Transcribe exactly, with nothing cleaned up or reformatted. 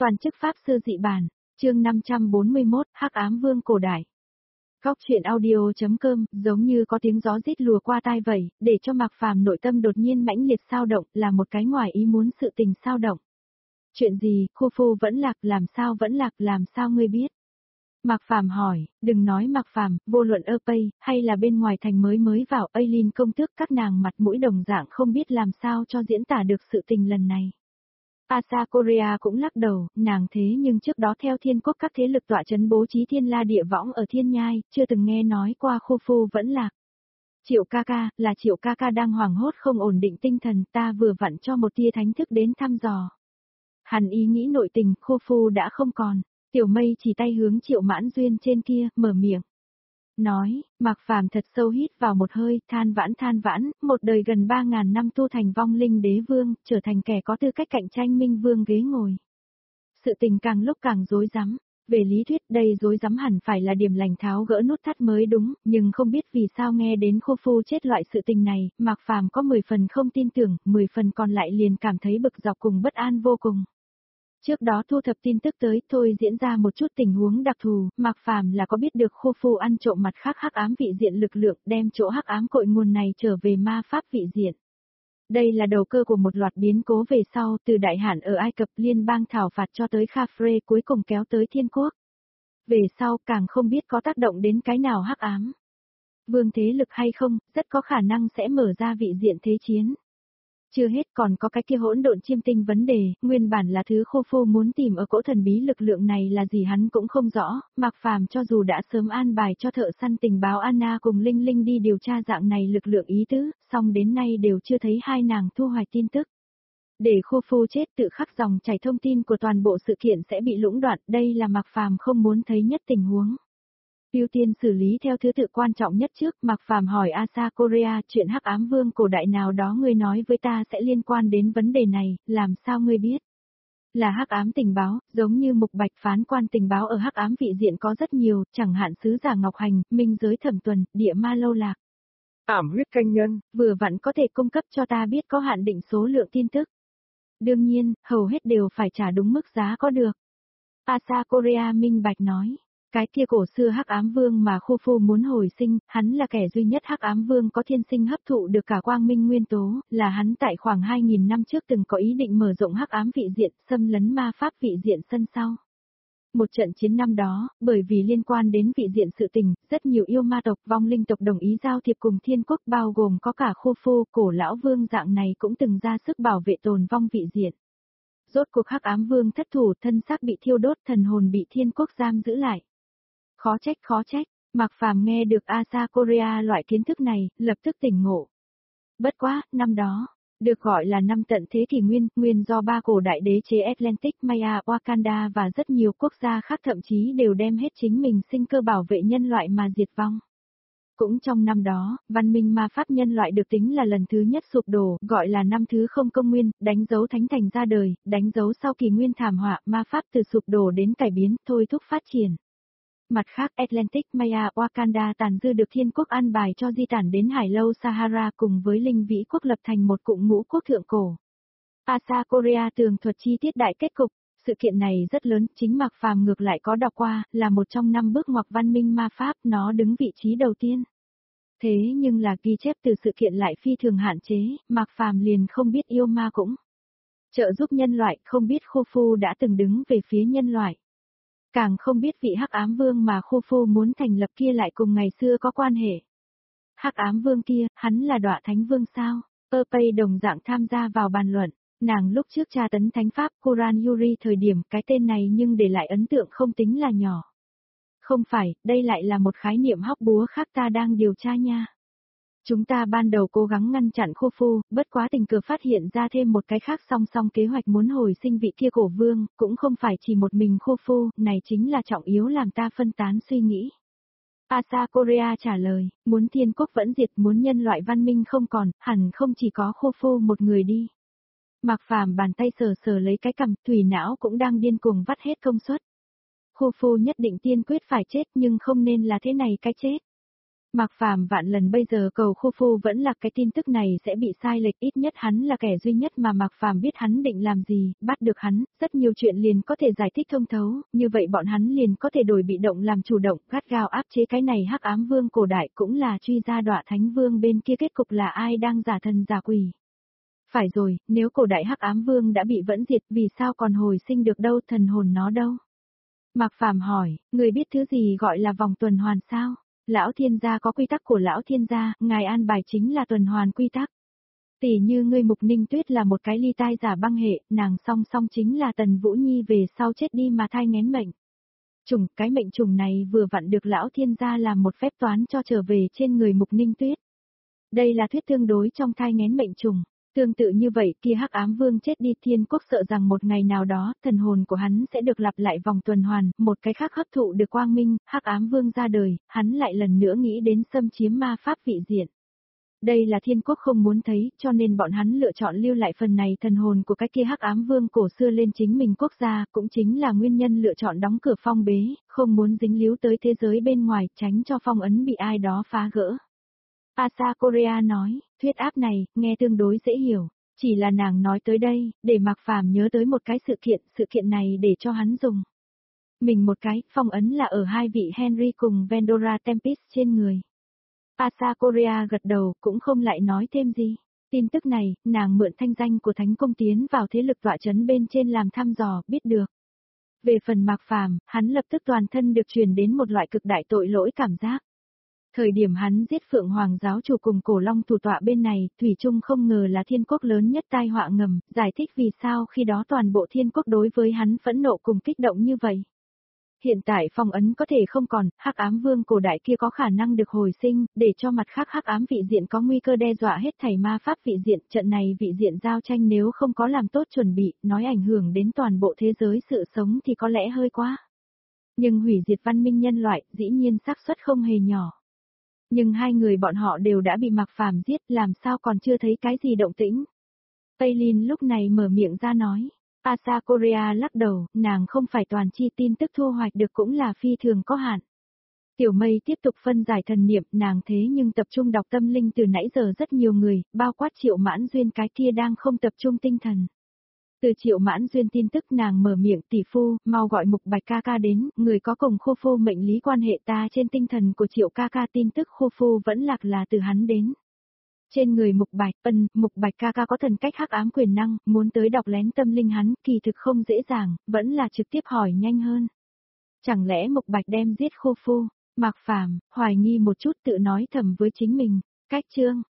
Toàn chức Pháp Sư dị bản, chương năm trăm bốn mươi mốt, Hắc Ám Vương cổ đại. Góc truyện audio.com, giống như có tiếng gió rít lùa qua tai vậy, để cho Mạc Phàm nội tâm đột nhiên mãnh liệt sao động, là một cái ngoài ý muốn sự tình sao động. Chuyện gì, Khu Phu vẫn lạc, làm sao vẫn lạc, làm sao ngươi biết? Mạc Phàm hỏi, đừng nói Mạc Phàm, vô luận ở Pây, hay là bên ngoài thành mới mới vào Aileen công tước, các nàng mặt mũi đồng dạng không biết làm sao cho diễn tả được sự tình lần này. Asa Korea cũng lắc đầu, nàng thế nhưng trước đó theo thiên quốc các thế lực tọa chấn bố trí thiên la địa võng ở thiên nhai, chưa từng nghe nói qua Khu Phu vẫn lạc. Triệu ca ca, là Triệu ca ca đang hoảng hốt không ổn định tinh thần, ta vừa vặn cho một tia thánh thức đến thăm dò. Hắn ý nghĩ nội tình, Khu Phu đã không còn. Tiểu Mây chỉ tay hướng Triệu Mãn Duyên trên kia, mở miệng. Nói, Mạc Phàm thật sâu hít vào một hơi, than vãn than vãn, một đời gần ba ngàn năm tu thành vong linh đế vương, trở thành kẻ có tư cách cạnh tranh minh vương ghế ngồi. Sự tình càng lúc càng rối rắm, về lý thuyết đây rối rắm hẳn phải là điểm lành tháo gỡ nút thắt mới đúng, nhưng không biết vì sao nghe đến Khu Phu chết loại sự tình này, Mạc Phàm có mười phần không tin tưởng, mười phần còn lại liền cảm thấy bực dọc cùng bất an vô cùng. Trước đó thu thập tin tức tới, thôi diễn ra một chút tình huống đặc thù, Mạc Phàm là có biết được Khu Phu ăn trộm mặt khác hắc ám vị diện lực lượng, đem chỗ hắc ám cội nguồn này trở về ma pháp vị diện. Đây là đầu cơ của một loạt biến cố về sau, từ đại hạn ở Ai Cập liên bang thảo phạt cho tới Khafre cuối cùng kéo tới thiên quốc. Về sau càng không biết có tác động đến cái nào hắc ám vương thế lực hay không, rất có khả năng sẽ mở ra vị diện thế chiến. Chưa hết còn có cái kia hỗn độn chiêm tinh vấn đề, nguyên bản là thứ Khu Phu muốn tìm ở cỗ thần bí lực lượng này là gì hắn cũng không rõ, Mạc Phàm cho dù đã sớm an bài cho thợ săn tình báo Anna cùng Linh Linh đi điều tra dạng này lực lượng ý tứ, song đến nay đều chưa thấy hai nàng thu hoạch tin tức. Để Khu Phu chết tự khắc dòng chảy thông tin của toàn bộ sự kiện sẽ bị lũng đoạn, đây là Mạc Phàm không muốn thấy nhất tình huống. Ưu tiên xử lý theo thứ tự quan trọng nhất trước, Mạc Phàm hỏi Asa Korea, chuyện Hắc Ám Vương cổ đại nào đó ngươi nói với ta sẽ liên quan đến vấn đề này, làm sao ngươi biết? Là Hắc Ám tình báo, giống như Mục Bạch phán quan tình báo ở Hắc Ám vị diện có rất nhiều, chẳng hạn sứ giả Ngọc Hành, Minh giới Thẩm Tuần, Địa Ma Lâu Lạc. Ảm huyết canh nhân, vừa vặn có thể cung cấp cho ta biết có hạn định số lượng tin tức. Đương nhiên, hầu hết đều phải trả đúng mức giá có được. Asa Korea minh bạch nói. Cái kia cổ xưa Hắc Ám Vương mà Khu Phu muốn hồi sinh, hắn là kẻ duy nhất Hắc Ám Vương có thiên sinh hấp thụ được cả quang minh nguyên tố, là hắn tại khoảng hai nghìn năm trước từng có ý định mở rộng Hắc Ám vị diện, xâm lấn ma pháp vị diện sân sau. Một trận chiến năm đó, bởi vì liên quan đến vị diện sự tình, rất nhiều yêu ma tộc vong linh tộc đồng ý giao thiệp cùng thiên quốc bao gồm có cả Khu Phu, cổ lão vương dạng này cũng từng ra sức bảo vệ tồn vong vị diện. Rốt cuộc Hắc Ám Vương thất thủ, thân xác bị thiêu đốt, thần hồn bị thiên quốc giam giữ lại. Khó trách khó trách, Mạc Phàm nghe được Asa Korea loại kiến thức này, lập tức tỉnh ngộ. Bất quá, năm đó, được gọi là năm tận thế kỷ nguyên, nguyên do ba cổ đại đế chế Atlantic, Maya, Wakanda và rất nhiều quốc gia khác thậm chí đều đem hết chính mình sinh cơ bảo vệ nhân loại mà diệt vong. Cũng trong năm đó, văn minh ma pháp nhân loại được tính là lần thứ nhất sụp đổ, gọi là năm thứ không công nguyên, đánh dấu thánh thành ra đời, đánh dấu sau kỷ nguyên thảm họa, ma pháp từ sụp đổ đến cải biến, thôi thúc phát triển. Mặt khác Atlantic Maya Wakanda tàn dư được thiên quốc an bài cho di tản đến hải lâu Sahara cùng với linh vĩ quốc lập thành một cụm ngũ quốc thượng cổ. Asa Korea tường thuật chi tiết đại kết cục, sự kiện này rất lớn, chính Mạc Phàm ngược lại có đọc qua, là một trong năm bước ngoặt văn minh ma pháp, nó đứng vị trí đầu tiên. Thế nhưng là ghi chép từ sự kiện lại phi thường hạn chế, Mạc Phàm liền không biết yêu ma cũng trợ giúp nhân loại, không biết Khu Phu đã từng đứng về phía nhân loại. Càng không biết vị Hắc Ám Vương mà Khu Phu muốn thành lập kia lại cùng ngày xưa có quan hệ. Hắc Ám Vương kia, hắn là Đọa Thánh Vương sao? Ơ Pây đồng dạng tham gia vào bàn luận, nàng lúc trước tra tấn thánh pháp Quran Yuri thời điểm cái tên này nhưng để lại ấn tượng không tính là nhỏ. Không phải, đây lại là một khái niệm hóc búa khác ta đang điều tra nha. Chúng ta ban đầu cố gắng ngăn chặn Khu Phu, bất quá tình cờ phát hiện ra thêm một cái khác song song kế hoạch muốn hồi sinh vị kia cổ vương, cũng không phải chỉ một mình Khu Phu, này chính là trọng yếu làm ta phân tán suy nghĩ. Asa Korea trả lời, muốn thiên quốc vẫn diệt, muốn nhân loại văn minh không còn, hẳn không chỉ có Khu Phu một người đi. Mạc Phàm bàn tay sờ sờ lấy cái cằm, thủy não cũng đang điên cuồng vắt hết công suất. Khu Phu nhất định tiên quyết phải chết nhưng không nên là thế này cái chết. Mạc Phàm vạn lần bây giờ cầu khu phu vẫn là cái tin tức này sẽ bị sai lệch, ít nhất hắn là kẻ duy nhất mà Mạc Phàm biết hắn định làm gì, bắt được hắn, rất nhiều chuyện liền có thể giải thích thông thấu, như vậy bọn hắn liền có thể đổi bị động làm chủ động, gắt gao áp chế cái này hắc ám vương cổ đại cũng là truy ra đọa thánh vương bên kia kết cục là ai đang giả thần giả quỷ. Phải rồi, nếu cổ đại hắc ám vương đã bị vẫn diệt vì sao còn hồi sinh được đâu, thần hồn nó đâu? Mạc Phàm hỏi, người biết thứ gì gọi là vòng tuần hoàn sao? Lão thiên gia có quy tắc của lão thiên gia, ngài an bài chính là tuần hoàn quy tắc. Tỷ như ngươi Mục Ninh Tuyết là một cái ly tai giả băng hệ, nàng song song chính là Tần Vũ Nhi về sau chết đi mà thai nghén mệnh. Trùng, cái mệnh trùng này vừa vặn được lão thiên gia làm một phép toán cho trở về trên người Mục Ninh Tuyết. Đây là thuyết tương đối trong thai nghén mệnh trùng. Tương tự như vậy kia hắc ám vương chết đi, thiên quốc sợ rằng một ngày nào đó, thần hồn của hắn sẽ được lặp lại vòng tuần hoàn, một cái khác hấp thụ được quang minh, hắc ám vương ra đời, hắn lại lần nữa nghĩ đến xâm chiếm ma pháp vị diện. Đây là thiên quốc không muốn thấy, cho nên bọn hắn lựa chọn lưu lại phần này thần hồn của cái kia hắc ám vương cổ xưa lên chính mình quốc gia, cũng chính là nguyên nhân lựa chọn đóng cửa phong bế, không muốn dính líu tới thế giới bên ngoài, tránh cho phong ấn bị ai đó phá gỡ. Asa Korea nói, thuyết áp này, nghe tương đối dễ hiểu, chỉ là nàng nói tới đây, để Mạc Phàm nhớ tới một cái sự kiện, sự kiện này để cho hắn dùng. Mình một cái, phong ấn là ở hai vị Henry cùng Vendora Tempest trên người. Asa Korea gật đầu, cũng không lại nói thêm gì. Tin tức này, nàng mượn thanh danh của Thánh Công tiến vào thế lực tọa chấn bên trên làm thăm dò, biết được. Về phần Mạc Phàm, hắn lập tức toàn thân được truyền đến một loại cực đại tội lỗi cảm giác. Thời điểm hắn giết Phượng Hoàng giáo chủ cùng Cổ Long thủ tọa bên này, thủy chung không ngờ là thiên quốc lớn nhất tai họa ngầm, giải thích vì sao khi đó toàn bộ thiên quốc đối với hắn phẫn nộ cùng kích động như vậy. Hiện tại phong ấn có thể không còn, hắc ám vương cổ đại kia có khả năng được hồi sinh, để cho mặt khác hắc ám vị diện có nguy cơ đe dọa hết thảy ma pháp vị diện, trận này vị diện giao tranh nếu không có làm tốt chuẩn bị, nói ảnh hưởng đến toàn bộ thế giới sự sống thì có lẽ hơi quá. Nhưng hủy diệt văn minh nhân loại, dĩ nhiên xác suất không hề nhỏ. Nhưng hai người bọn họ đều đã bị Mạc Phàm giết, làm sao còn chưa thấy cái gì động tĩnh. Paylin lúc này mở miệng ra nói. Asa Korea lắc đầu, nàng không phải toàn chi tin tức thu hoạch được cũng là phi thường có hạn. Tiểu Mây tiếp tục phân giải thần niệm, nàng thế nhưng tập trung đọc tâm linh từ nãy giờ rất nhiều người, bao quát Triệu Mãn Duyên cái kia đang không tập trung tinh thần. Từ Triệu Mãn Duyên tin tức nàng mở miệng, tỷ phu, mau gọi Mục Bạch ca ca đến, người có cùng Khô Phu mệnh lý quan hệ, ta trên tinh thần của Triệu ca ca tin tức Khô Phu vẫn lạc là từ hắn đến. Trên người Mục Bạch, ân, Mục Bạch ca ca có thần cách hắc ám quyền năng, muốn tới đọc lén tâm linh hắn, kỳ thực không dễ dàng, vẫn là trực tiếp hỏi nhanh hơn. Chẳng lẽ Mục Bạch đem giết Khô Phu? Mạc Phàm hoài nghi một chút tự nói thầm với chính mình, cách chương